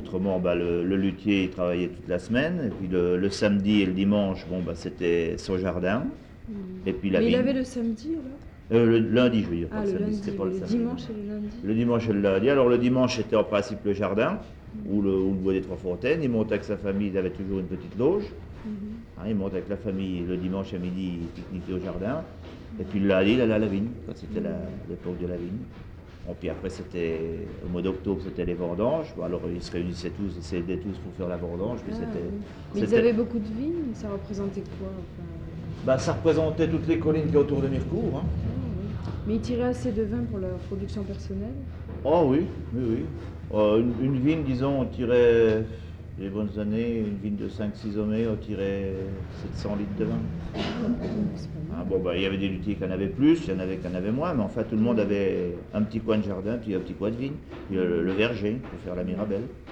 Autrement, le luthier, il travaillait toute la semaine. Et puis le samedi et le dimanche, bon, c'était son jardin. Et puis la Mais il vigne. avait le samedi alors? Le lundi, je veux dire, pas Ah, le le samedi, lundi, c'était pas le le samedi. dimanche et le lundi. Le dimanche et le lundi. Alors le dimanche, c'était en principe le jardin, ou le bois des Trois Fontaines. Il montait avec sa famille, il avait toujours une petite loge. Il montait avec la famille le dimanche à midi, il pique-niquait au jardin. Et puis le lundi, il allait à la vigne, quand c'était l'époque de la vigne. Bon, puis après, c'était au mois d'octobre, c'était les vendanges. Bon, alors ils se réunissaient tous, ils s'aidaient tous pour faire la vendange. Puis Ah, oui. Mais ils c'était- avaient beaucoup de vignes, ça représentait quoi enfin, ça représentait toutes les collines qui y a autour de Mirecourt. Hein. oui. Mais ils tiraient assez de vin pour leur production personnelle? Oh oui, oui, oui. Une vigne, disons, on tirait, les bonnes années, une vigne de 5-6 hommes, on tirait 700 litres de vin. C'est pas mal. Il y avait des luthiers qui en avaient plus, il y en avait qui en avaient moins, mais enfin tout le monde avait un petit coin de jardin, puis un petit coin de vigne, puis le verger pour faire la mirabelle.